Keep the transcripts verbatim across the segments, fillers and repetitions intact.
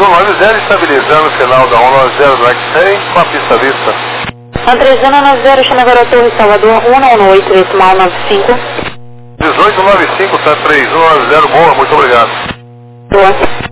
um nove zero, estabilizando o final da um nove zero do X-Ray, com a pista vista. Andrés um nove zero, chama agora a Torre Salvador, um nove oito, decimal nove cinco. dezoito nove cinco, tá três um nove zero, boa, muito obrigado. Boa.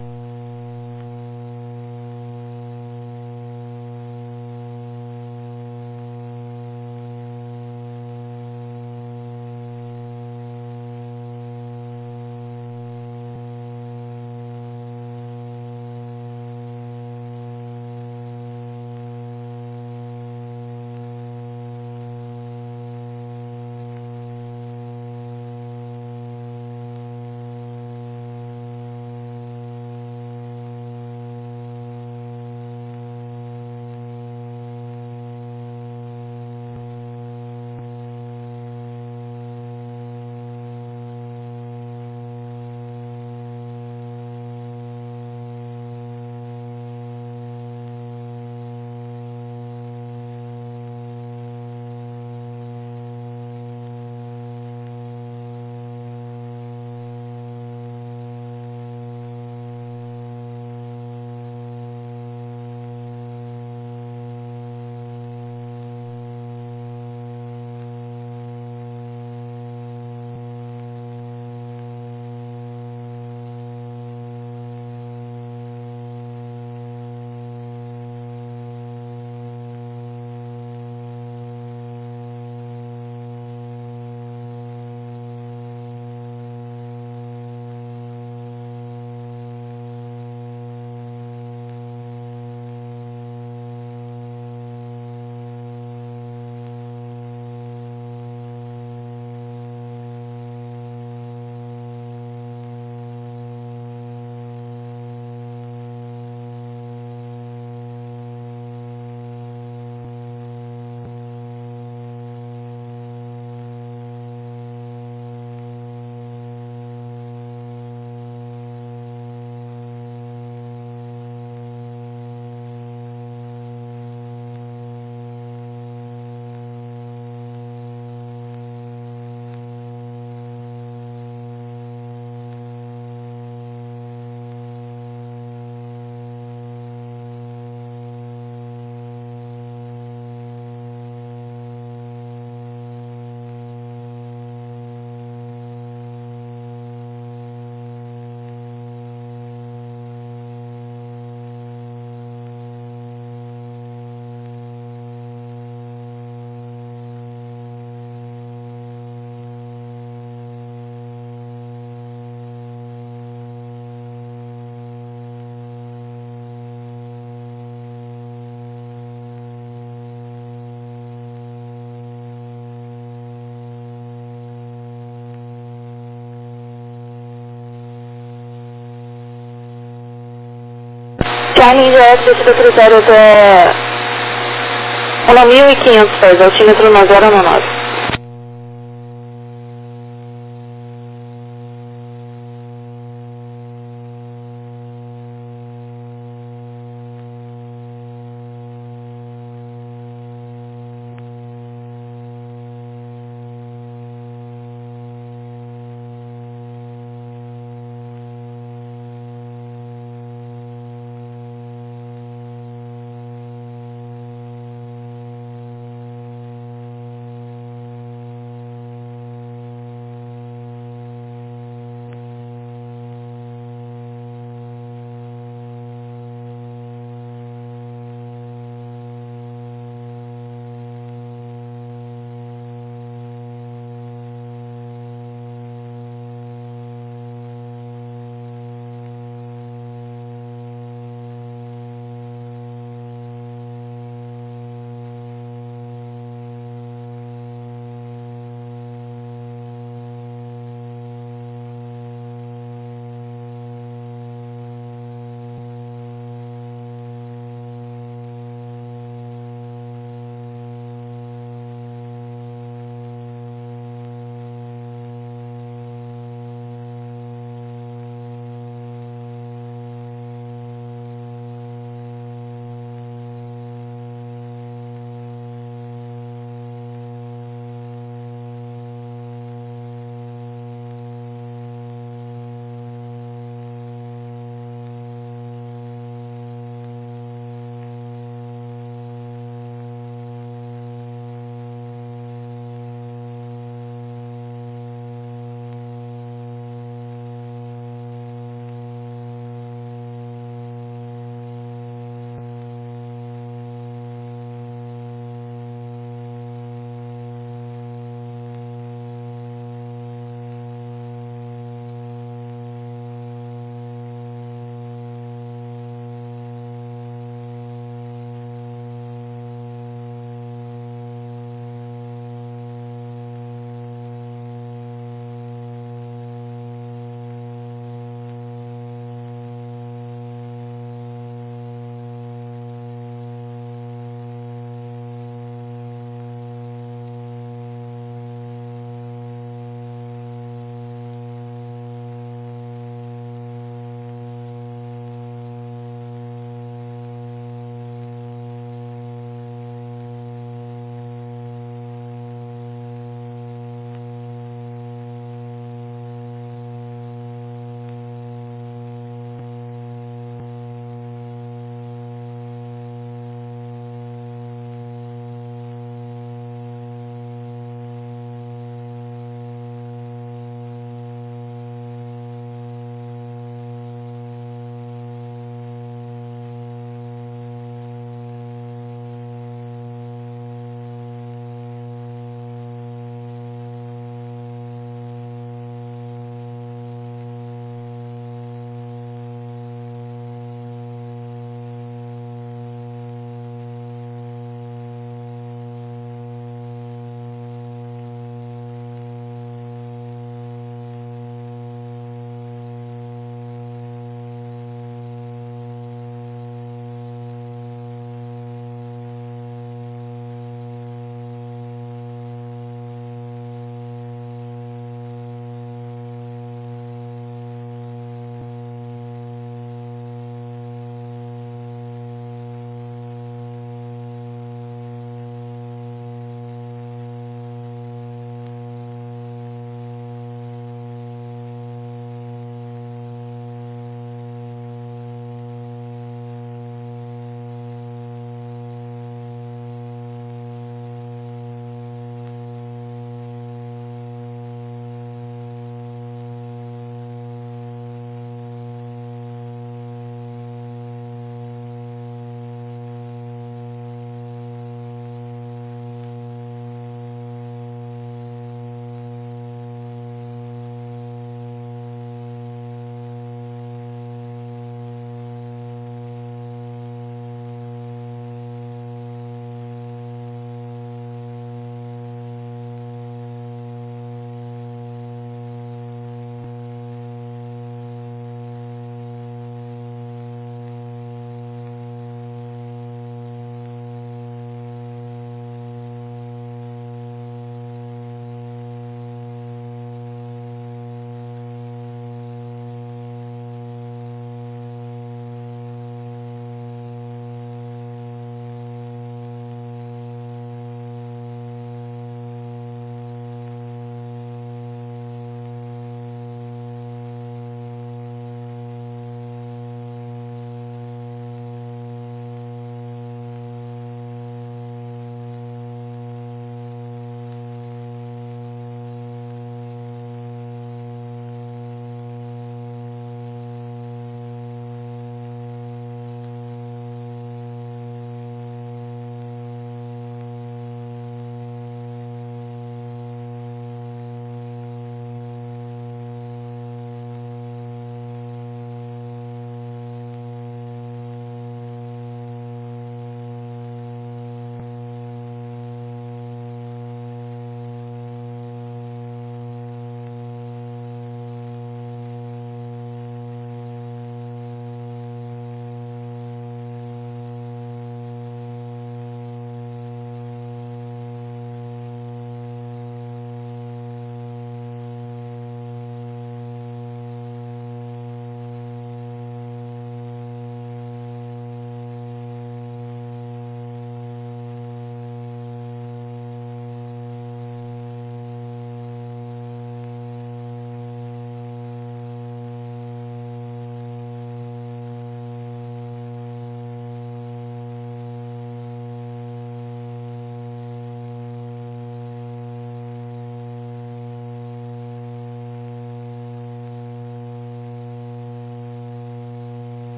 Charlie já é descido cruzeiro até um mil e quinhentos pés, altímetro nove zero nove.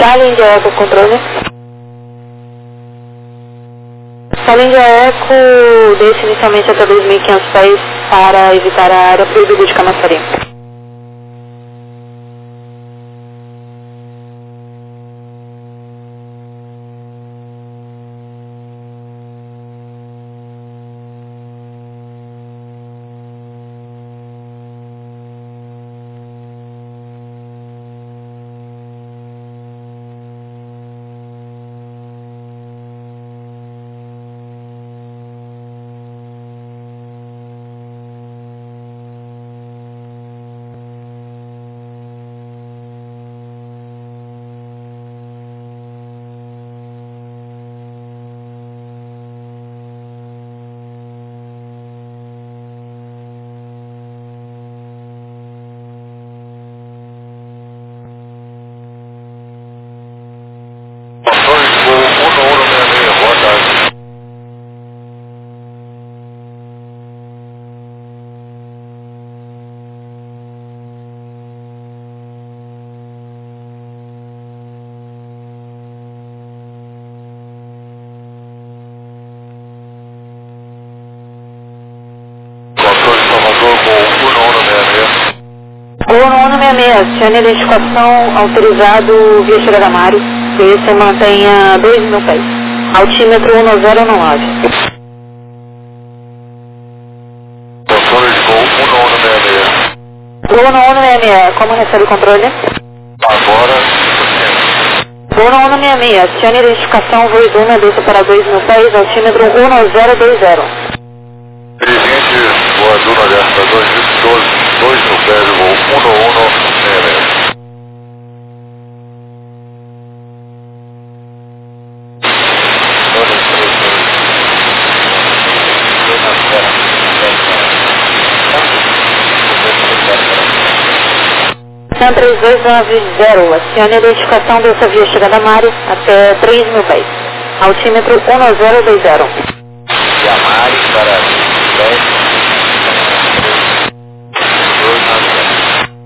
Sala Índia Eco Controle. Sala Índia Eco desce inicialmente até dois mil e quinhentos pés para evitar a área proibida de camaçaria. Uno uno seis seis, acione identificação autorizado via Chega da Mário. E você mantenha dois mil pés. Altímetro um zero nove. Controle de voo um um seis seis. Uno uno seis seis, como recebe o controle? Agora, Uno uno seis seis, acione identificação voo Duna, desça para dois mil pés, altímetro um zero dois zero. dirigente, voadora desta dois mil e doze, dois mil pés, voo um um seis seis. três dois nove zero, acione a identificação dessa via Chegada Mário até três mil pés. Altímetro um zero dois zero. Yamari para dez, dois nove zero.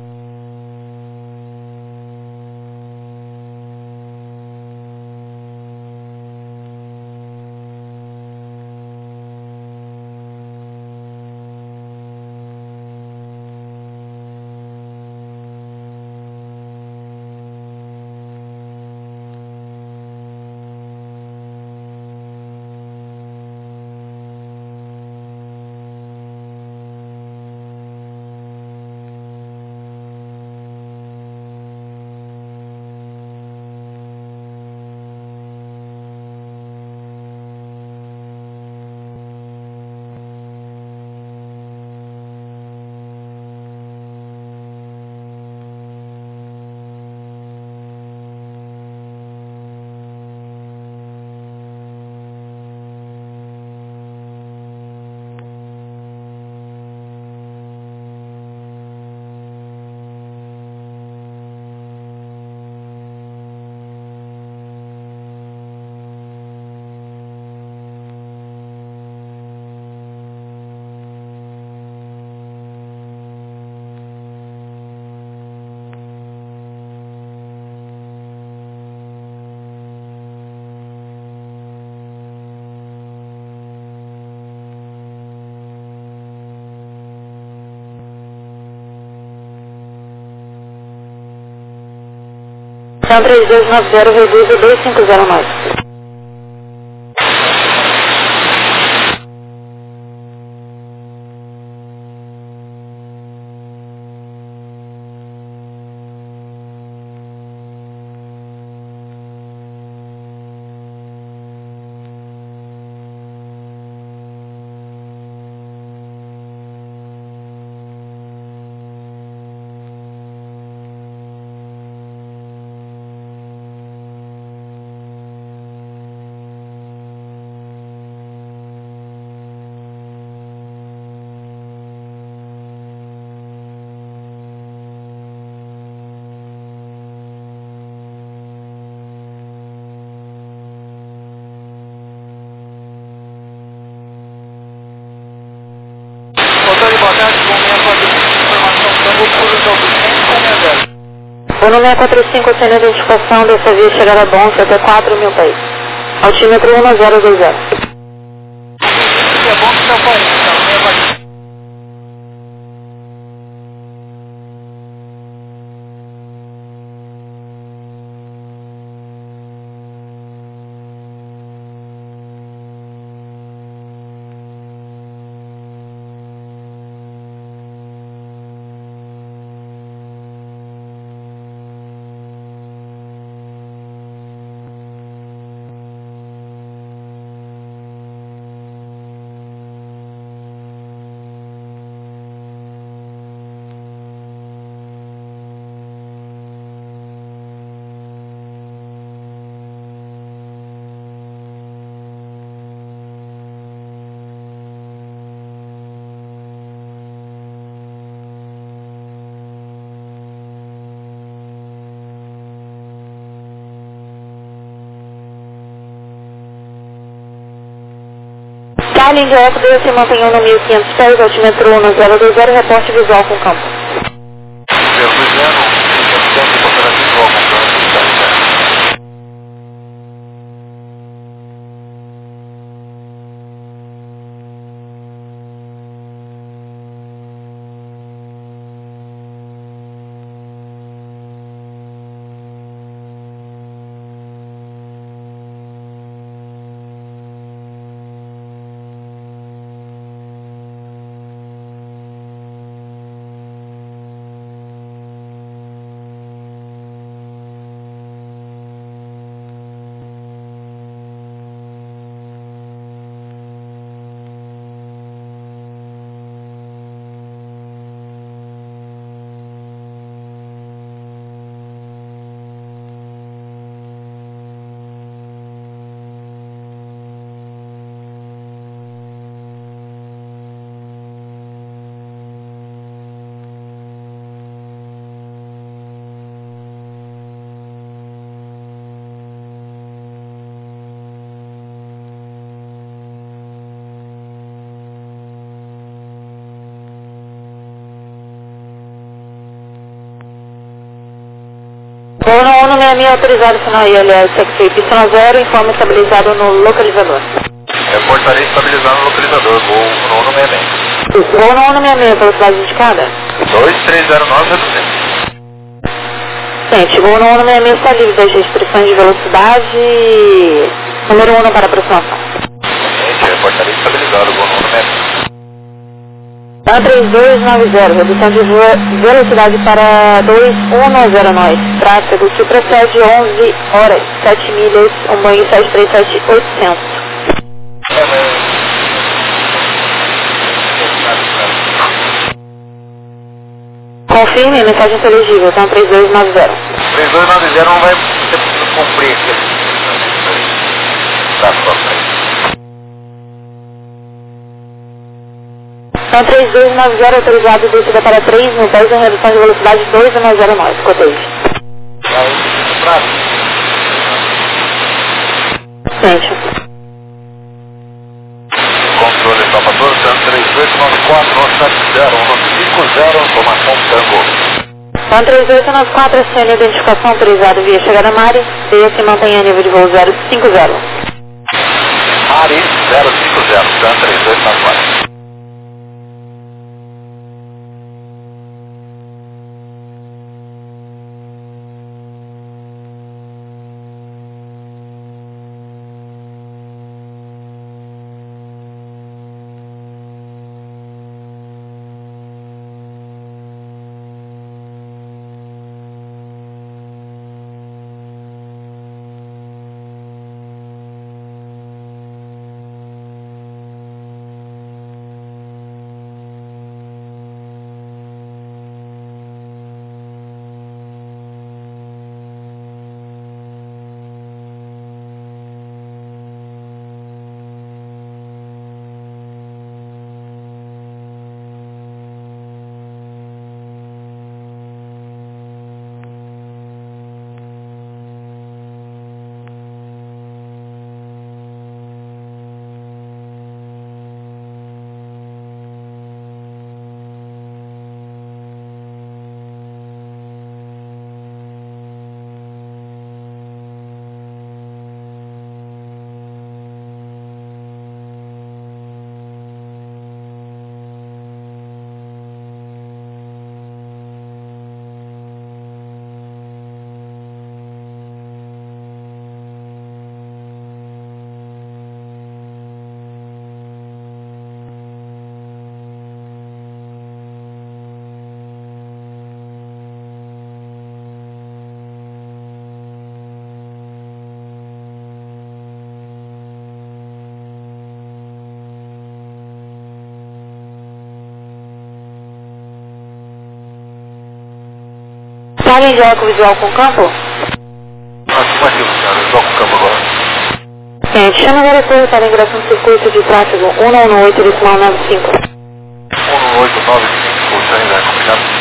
três dois nove zero, reduz o dois cinco zero nove. Voo seis quatro cinco, sem identificação, dessa via chegar a Bonfim até quatro mil pés. Altímetro um zero dois zero. É bom que não vai, não é mais. Charlie India F D se mantenham no mil e quinhentos pés, altímetro um zero dois zero, reporte visual com campo. zero dois zero, reportando operativo visual com campo, Charlie India. Voo no um seis seis autorizado final I L S X Y zero, informe estabilizado no localizador. Reportaria estabilizado no localizador, voo no um seis seis. Voo no um seis seis, velocidade indicada. dois três zero nove, reduzindo. Gente, voo no um seis seis está livre das restrições de velocidade. Número um para aproximação. Gente, reportaria estabilizado, voo no um seis seis. um três dois nove zero, redução de vo- velocidade para dois um zero nove. Tráfego que procede onze horas, sete milhas, um Boeing sete três sete oitocentos. É, mas... Confirme, mensagem inteligível, então três dois nove zero. três dois nove zero não vai ter possível cumprir aquele... Tá, só frente. Então três dois nove zero autorizado descida para três mil pés em redução de velocidade dois um zero nove, cotejo. Aí, pra... Gente, Controle Salvador, três oito nove quatro um sete zero um cinco zero, informação Tango. então três oito nove quatro, S N identificação autorizado via chegada Mari, D se mantém a nível de voo zero cinco zero. Mari zero cinco zero, três oito nove quatro. Alguém já com visual com campo? Afirmativo, senhora. Estou com o campo agora. Gente, chama agora corre para ingresso no circuito de tráfego um um oito, decimal nove cinco. um oito nove cinco, sem né? Combinado?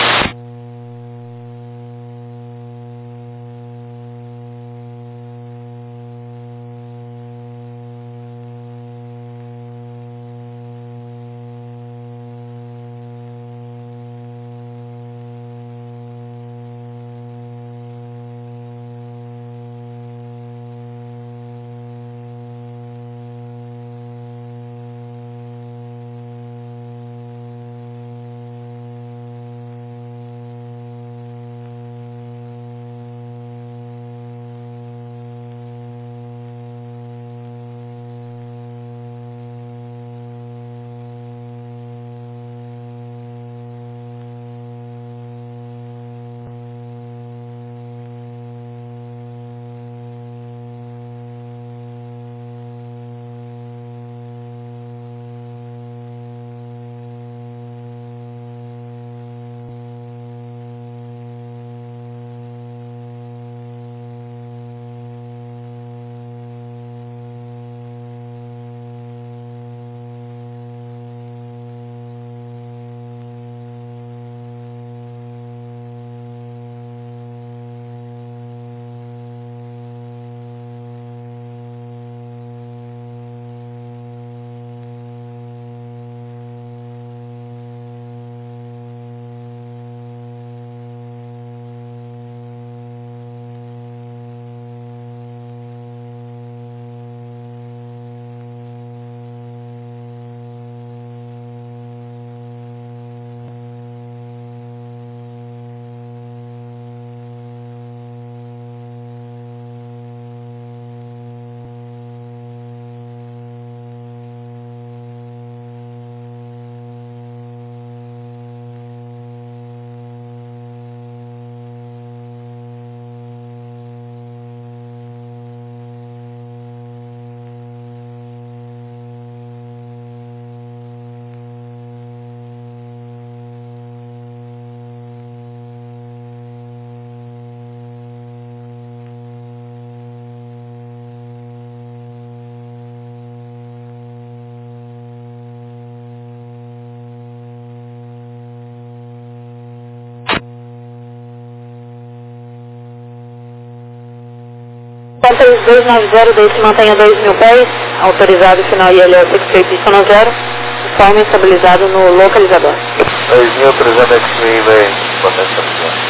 três dois nove zero, deixe mantenha dois mil pés, autorizado final I L S Expedition zero, forma estabilizado no localizador. dois mil trezentos e meio, potência final.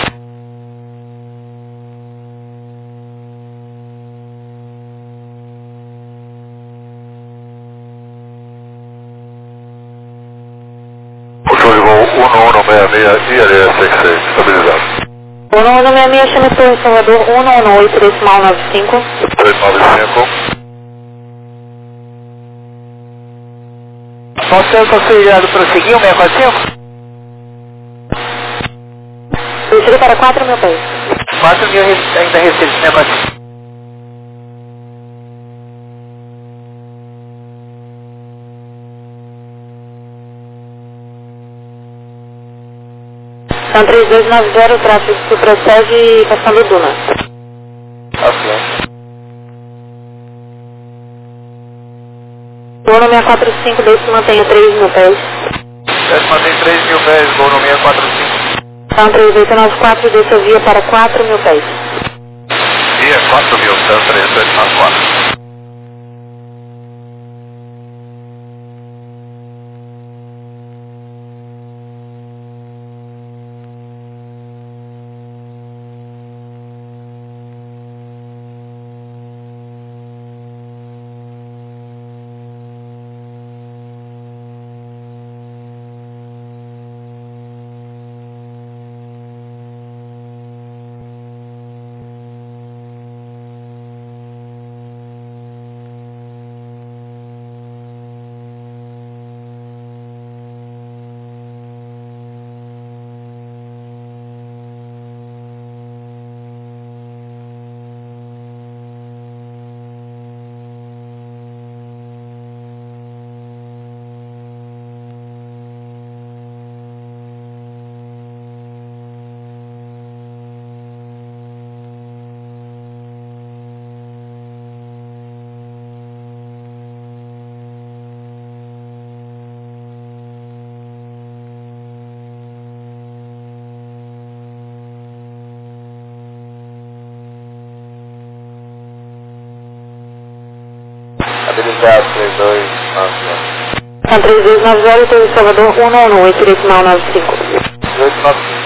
Puxou de voo um um seis seis, I L S estabilizado. um um seis seis, chama Torre Salvador um um oito, decimal nove cinco. três nove cinco. Você é considerado prosseguir o seiscentos e quarenta e cinco? Descida para quatro mil pés. quatro mil ainda recebe seiscentos e quarenta e cinco. São três dois nove zero, o tráfego que procede passando Duna. Assim. Duna seiscentos e quarenta e cinco, deixe mantenha três mil pés. Deve manter três mil pés, voo no seiscentos e quarenta e cinco. São três oito nove quatro, deixa a via para quatro mil pés. Via quatro mil, então três oito nove quatro. zero três dois nove zero. São três dois nove zero, Torre Salvador um um oito, decimal nove cinco. oito nove cinco.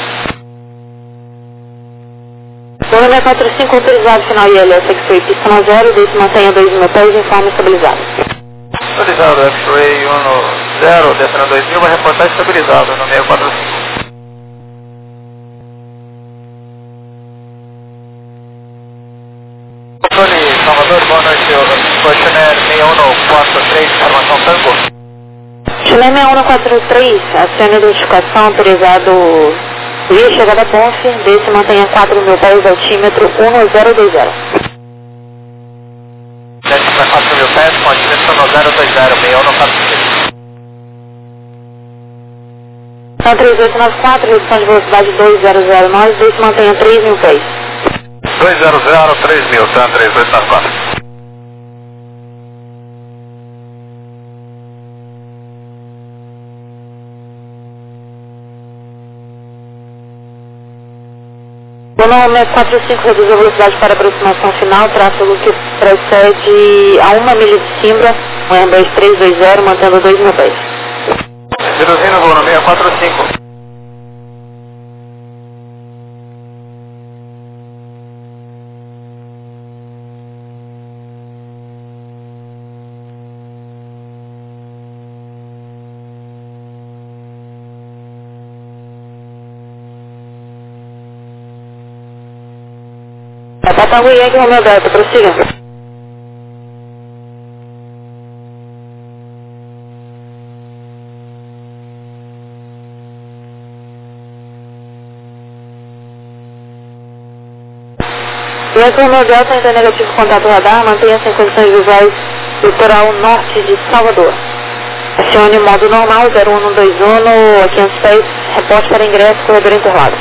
Torre seiscentos e quarenta e cinco, autorizado, final I L S X-Ray, pista zero, desce mantenha dois mil pés, informe estabilizado. Estabilizado, X-Ray um zero, descendo dois mil, vai reportar estabilizado no seiscentos e quarenta e cinco. Controle Salvador, boa noite, Fortuner seis um quatro três, informação Tango. Chile seis um quatro três, acione a identificação, autorizado via chegada Ponce, desce mantenha quatro mil pés, altímetro um zero dois zero. Desce para quatro mil pés, com altímetro um zero dois zero, seis um quatro três. São três oito nove quatro, redução de velocidade dois zero zero nove, desce mantenha três mil pés. dois zero zero três mil, tá? três oito nove quatro. Bono seiscentos e quarenta e cinco reduz a velocidade para aproximação final, tráfego que procede a uma milha de Simbra, um R dois três dois zero, mantendo dois mil pés. Reduzindo o voo no seiscentos e quarenta e cinco. Papa Yankee Romeo Delta, prossiga. Yankee Romeo Delta, entra negativo contato radar, mantenha-se em condições visuais litoral norte de Salvador. Acione modo normal, zero um dois um, a quinhentos pés, reporte para ingresso, corredor interlado.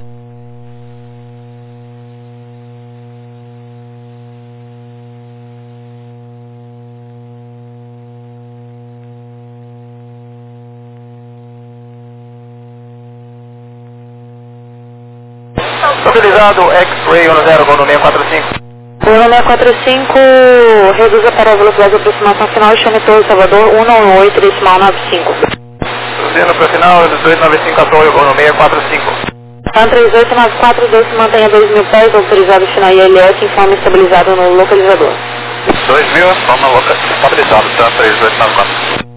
Estabilizado, X-Ray um zero, voo no seiscentos e quarenta e cinco. Voo no seiscentos e quarenta e cinco, reduza para a velocidade de aproximação final e chame Torre Salvador um um oito, decimal nove cinco. Reduzindo para o final, dezoito nove cinco, apoio, voo no seiscentos e quarenta e cinco. São três oito nove quatro, desce mantenha dois mil pés, autorizado final I L S, informe estabilizado no localizador. dois mil, forma loca estabilizado, tá? três oito nove quatro.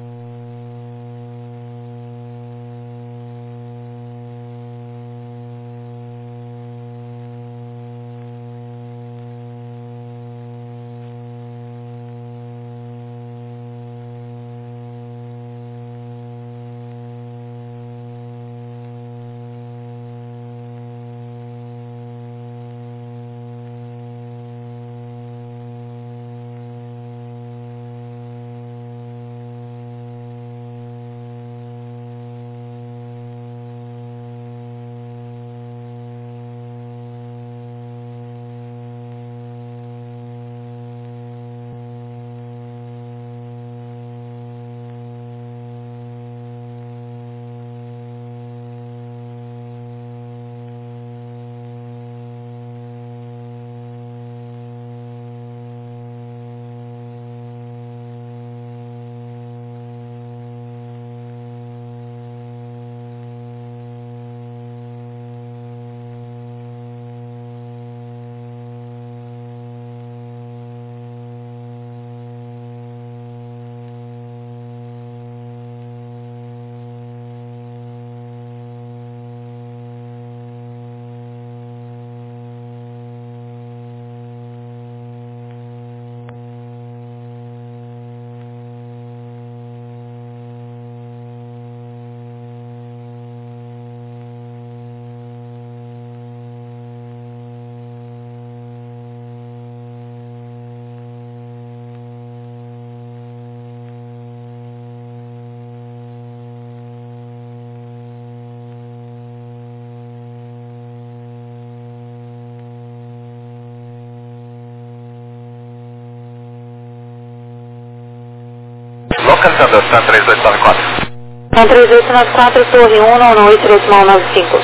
Localizador, tá? três oito nove quatro. São três oito nove quatro, Torre um um oito, decimal nove cinco.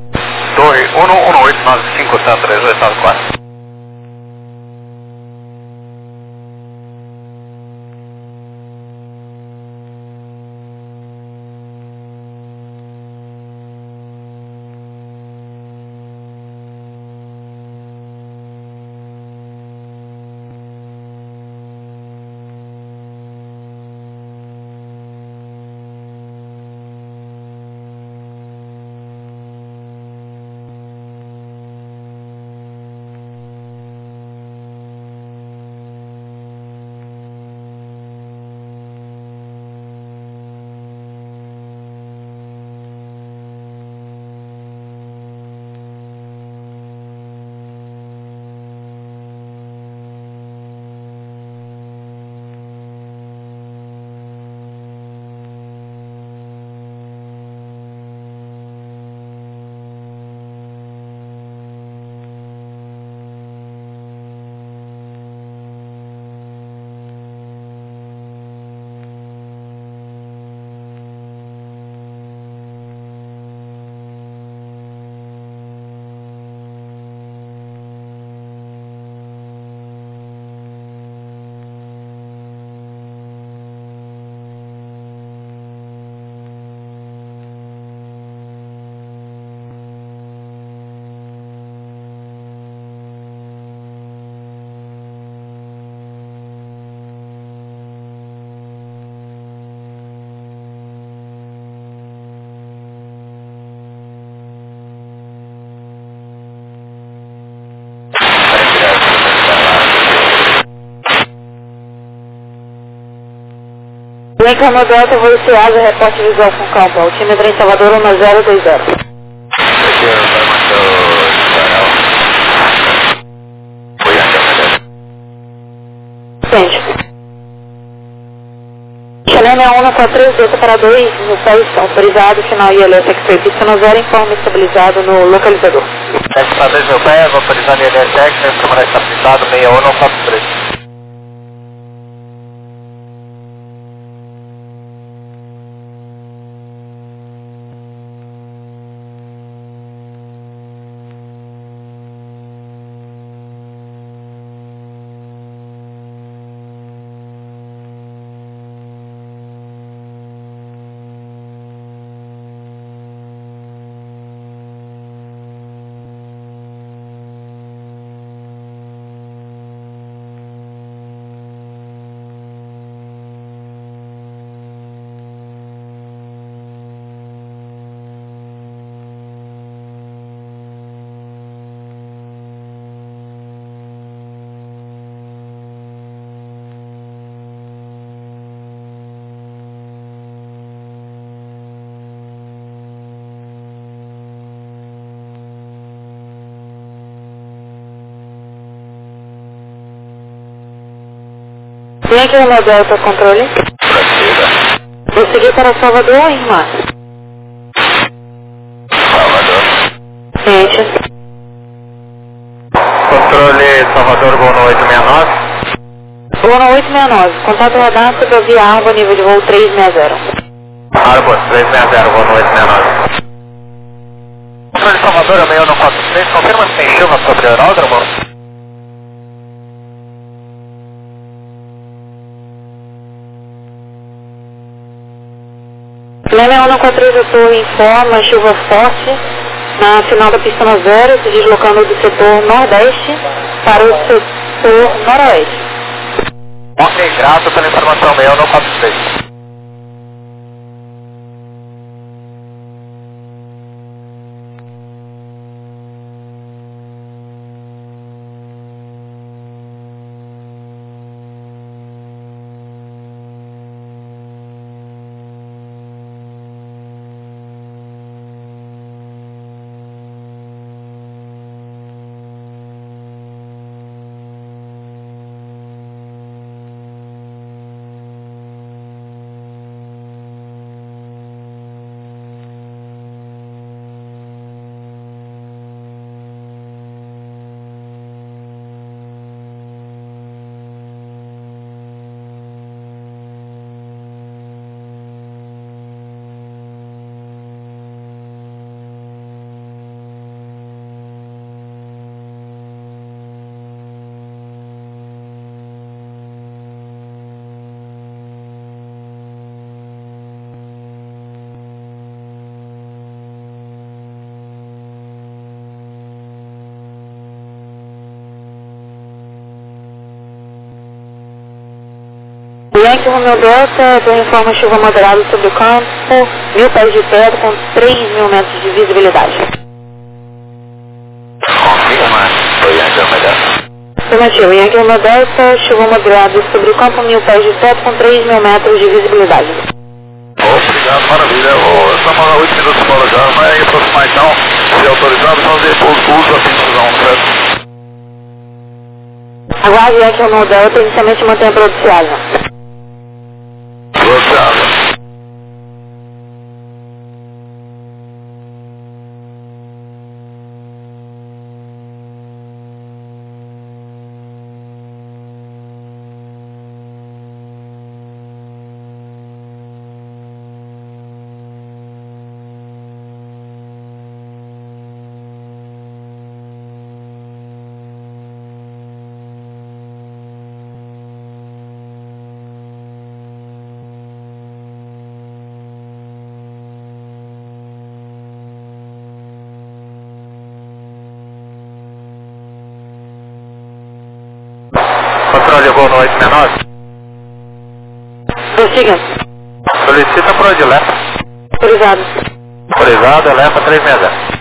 Torre um um oito nove cinco, tá? três oito nove quatro. Yankee Romeo Delta, voo C A S A, reporte visual com campo. Altímetro em Salvador um zero dois zero. Sente. Chalene um quatro três, Delta para dois, no pé estão autorizado, final I L S X-Ray, pista no zero, informe estabilizado no localizador. sete para dois, meu pé, autorizado I L S X, câmera estabilizado, seis um quatro três. Yankee Romeo Delta, controle. Vou seguir para Salvador ou Irmã? Salvador. Sente. Controle Salvador, voo no oito seis nove. Voo no oito seis nove, contato radar sobre a via Arba, nível de voo três seis zero. Arbor, três seis zero, voo no oito seis nove. Controle Salvador, é meio no quatro três, confirma se tem chuva sobre o aeródromo. Chalene um quatro três, a torre informa chuva forte na final da pista no zero, se deslocando do setor nordeste para o setor noroeste. Ok, grato pela informação, meio no quatro três. Yankee Romeo Delta, torre informa chuva moderada sobre o campo, mil pés de teto com três mil metros de visibilidade. Confirma. Foi Yankee Romeo Delta. Afirmativo, Yankee Romeo Delta, chuva moderada sobre o campo, mil pés de teto com três mil metros de visibilidade. Obrigado, maravilha. Oh, estamos a oito minutos fora já, vai aproximar então, se autorizado, fazer uso da pista, certo? Aguarde Yankee Romeo Delta, inicialmente mantenha a produção. Bloqueado. Controle voo no oito seis nove. Prossiga. Solicita por onde Lepa. Autorizado. Autorizado, Lepa três seis zero.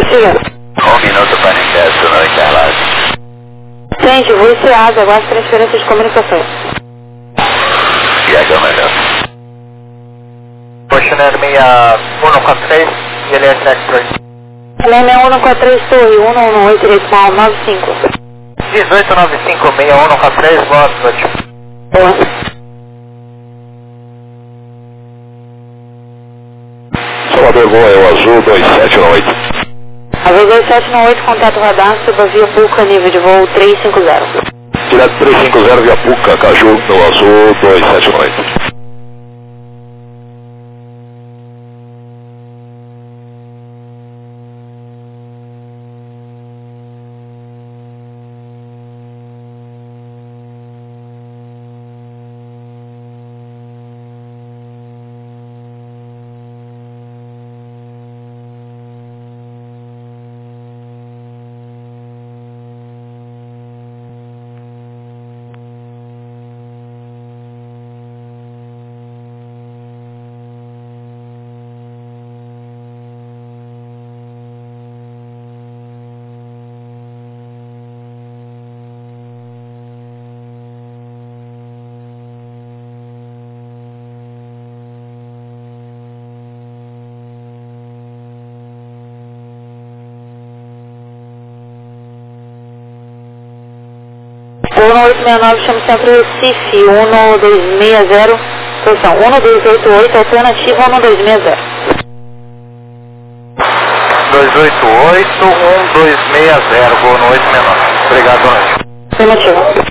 Siga. Um minuto para ingresso no Interlagos. Gente, vou encerrar, aguarde transferência de comunicações. E aí, é melhor. Fortuner seis um quatro três, e ele é Extra. L M um quatro três Torre, um um oito, decimal nove cinco. dezoito nove cinco, seis um quatro três, boa noite. Boa. Salvador Gol é o azul dois sete nove oito. Azul dois sete nove oito, contato radar, suba via Puca, nível de voo trezentos e cinquenta. Direto trezentos e cinquenta via Puca, Caju, no azul dois sete nove oito. um oito seis nove, chama Centro Recife, um dois seis zero, posição um dois oito oito, alternativa um dois seis zero. dois oito oito, um dois seis zero, boa noite, menor. Obrigado, boa noite. Afirmativo.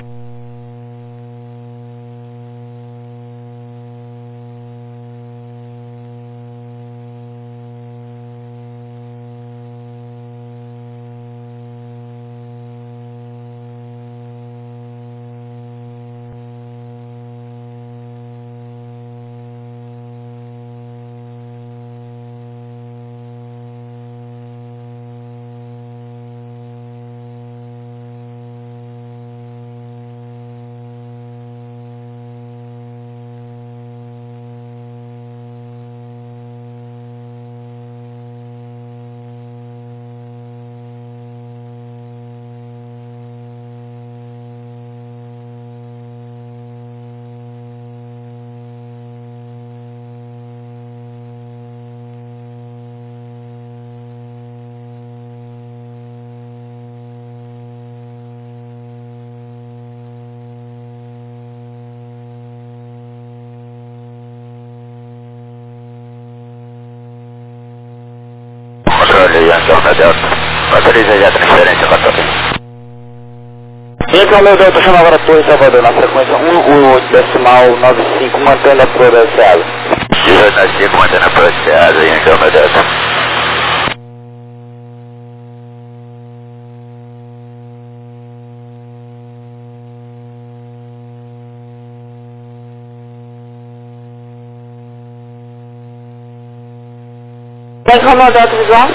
Controle Yankee Delta. Autoriza já a transferência, controle. Yankee Romeo Delta, chama agora Torre Salvador, na frequência um um oito, decimal nove cinco, mantendo a progressiada. dezoito nove cinco, mantendo a progressiada, Yankee Romeo Delta. Tem como o Delta visual?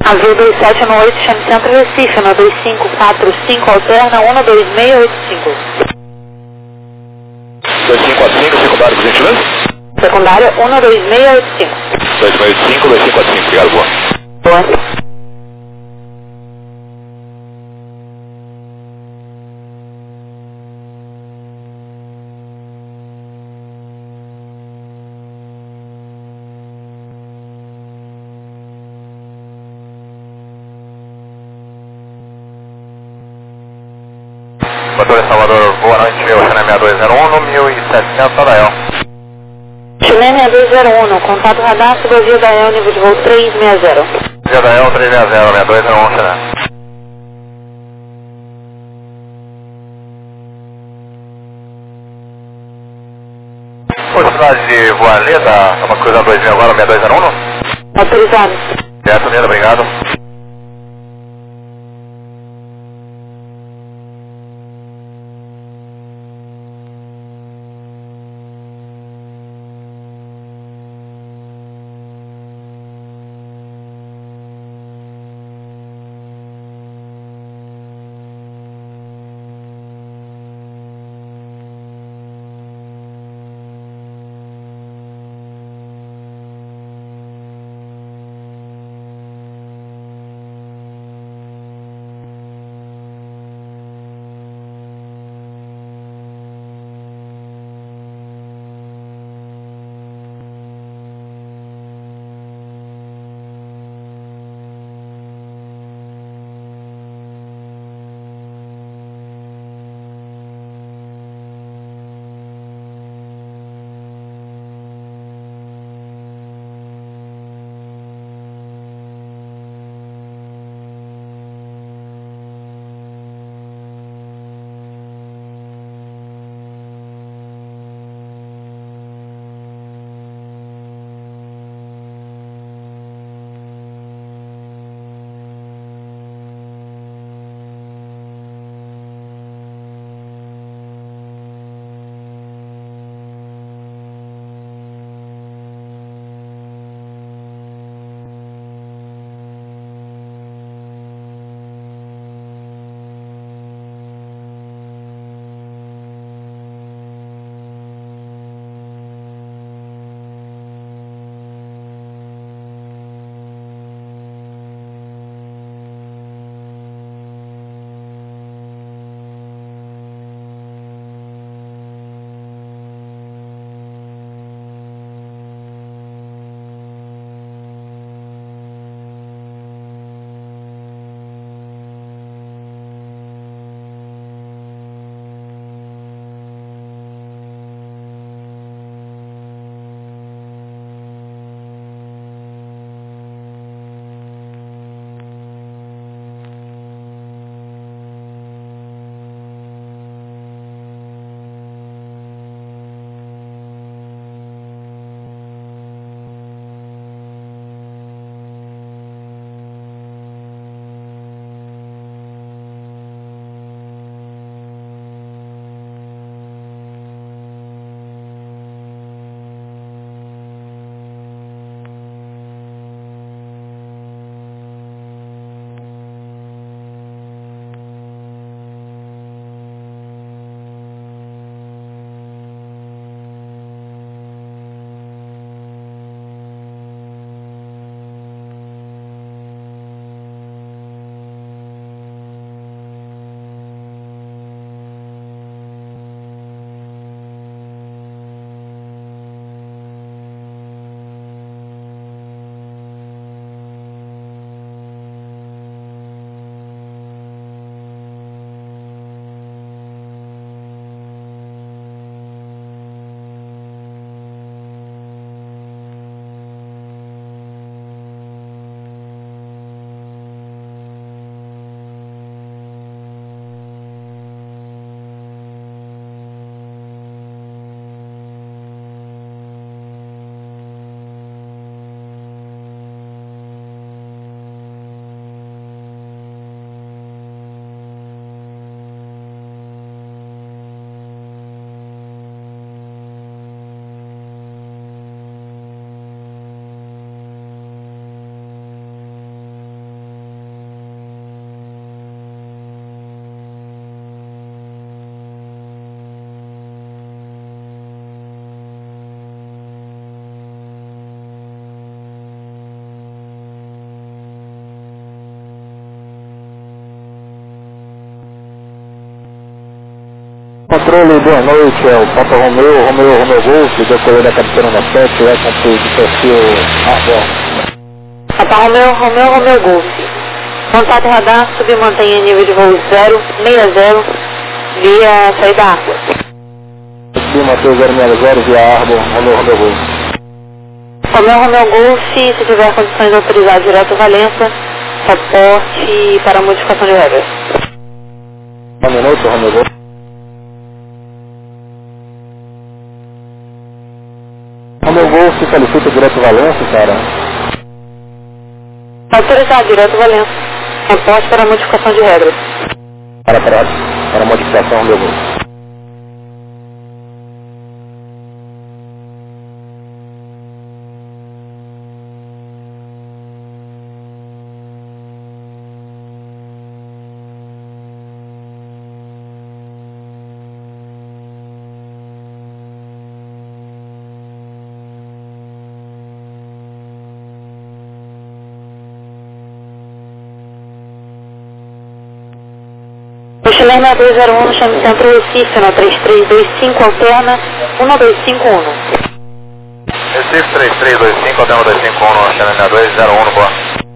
A V dois sete um oito, chame Centro Recife, um dois cinco quatro cinco, alterna um dois seis oito cinco. dois cinco quatro cinco, secundário, por gentileza? Secundária um dois seis oito cinco. dois seis oito cinco, dois cinco quatro cinco, obrigado, boa. Boa. Motor de Salvador, boa noite, China seis dois zero um, no mil e setecentos, Adael. China seis dois zero um, contato radar, rodovia Dael, nível de voo três seis zero. Via Dael três seis zero, seis dois zero um, China. Possibilidade de voar Leda, uma coisa dois mil agora, seis dois zero um? Autorizado. Certo, Leda, obrigado. Controle, boa noite, é o Papa Romeu, Romeu, Romeu Golf, decorrer da cabeceira na sete, é com o perfil Arbor. Papa Romeu, Romeu, Romeu Golf. Contato radar, submantenha nível de voo zero seis zero via saída Arbor. Submantenha zero seis zero via Arbor, Romeu, Romeu Golf. Romeu, Romeu Golf, se tiver condições de autorizar direto Valença, reporte para modificação de regras. Um minuto, Romeu Golf. Romeu Golf, solicita direto Valença, cara. Autorizar direto Valença, reporte para modificação de regras. Para, para, para modificação, Romeu Golf. Chilena dois zero um, chame Centro Recife, no três três dois cinco, alterna um dois cinco um. Recife três três dois cinco, alterna um dois cinco um, Chilena dois zero um, boa.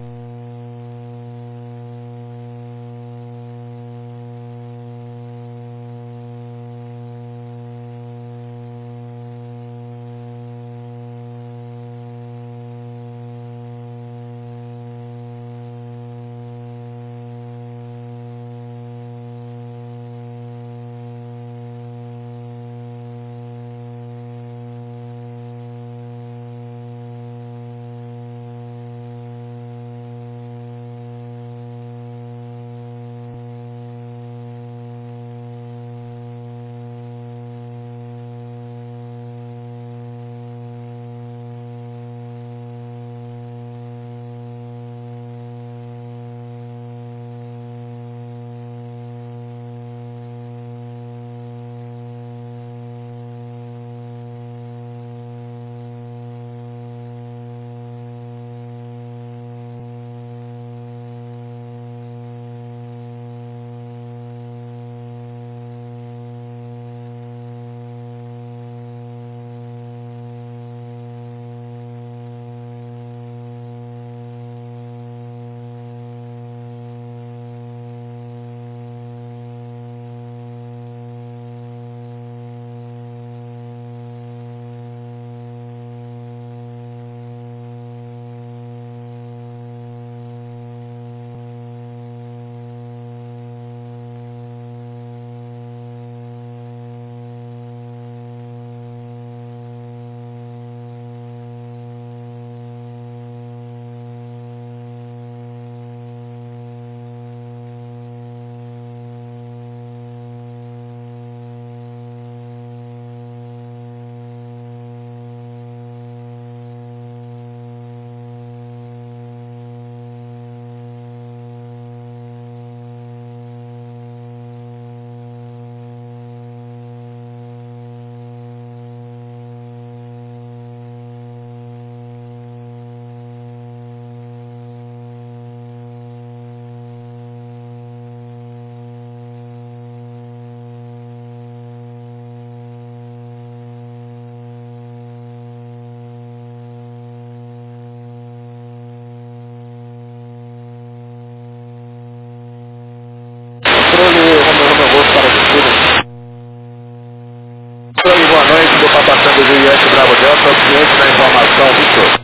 Boa noite, do Papaçanga do I S Bravo Delta, ciente da informação, Victor.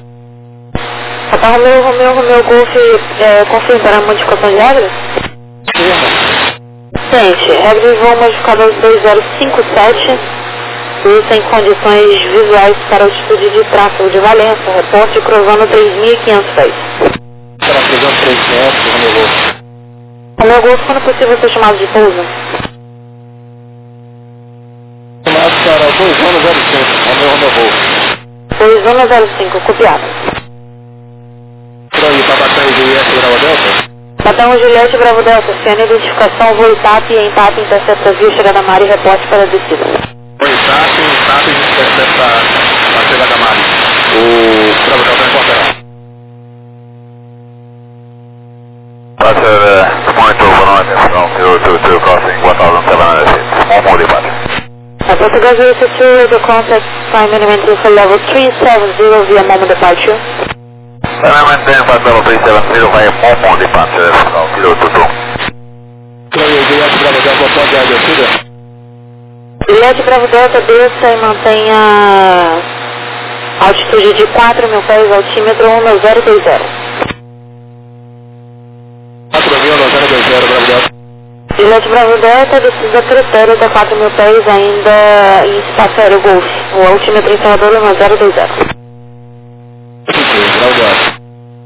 Papa Romeu, Romeu, Romeu Golf, é, confirma a modificação de regras? Gente, regras de voo modificadas dois zero cinco sete, e sem condições visuais para altitude de tráfego de Valença, reporte cruzando três mil e quinhentos pés. Para cruzando três mil e quinhentos, Romeu Golf. Romeu Golf, quando possível ser chamado de pouso? Chamado para dois um zero cinco, Romeu, Romeu Golf. dois um zero cinco, copiado. Por aí, Papaçanga do I S Bravo Delta. Batão Juliette Bravo Delta, cena identificação, voo TAP e em TAP intercepta via chegada Mari e reporte para a descida. Oi, TAP, TAP intercepta a chegada Mari. O Bravo Delta não encontrará. Roger, uh, point over on this, from zero two two crossing one thousand seven hundred feet. More departure. A Portugal zero six two, radio contact, time and maintain for level three seven zero via Momo departure. Time and maintain for level three seven zero via Momo departure, Kilo Tutu. Juliette Bravo Delta, desça e mantenha altitude de quatro mil pés, altímetro um mil zero dois zero. quatro mil zero dois zero, Bravo Delta. Juliette Bravo Delta, descida critério da quatro mil pés, ainda em espaço aéreo Golf. O altímetro em Salvador é um mil zero dois zero. Bravo Delta.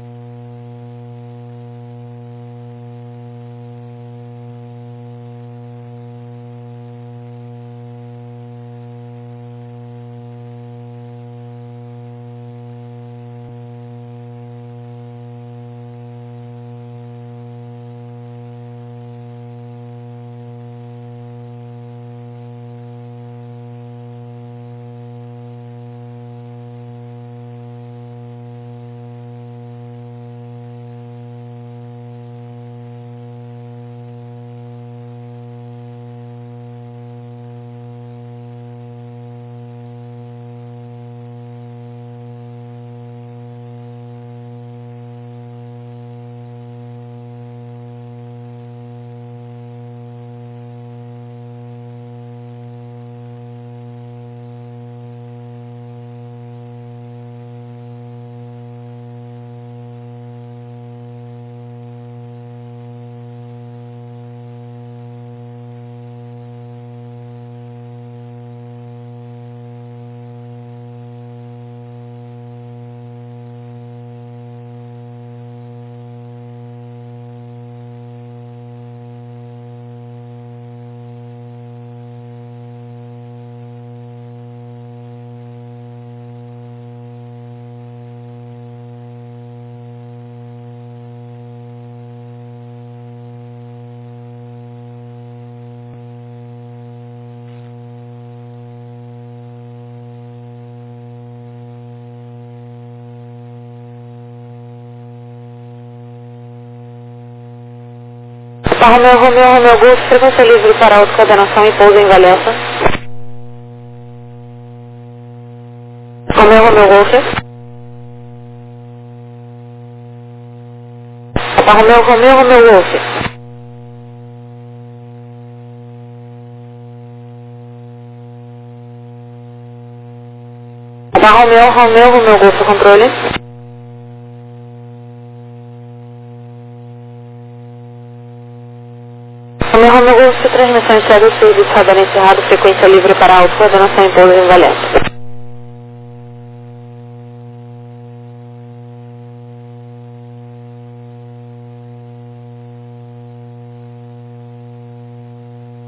Romeu, Romeu, Romeu Golf, frequência livre para autocoordenação e pouso em Valença. Romeu, Romeu Golf. Papa Romeu, Romeu, Romeu Golf. Papa Romeu, Romeu, Romeu Golf, controle. Romeu, Romeu Golf, transmissão encerrada, serviço radar encerrado, frequência livre para autocoordenação e pouso em Valença.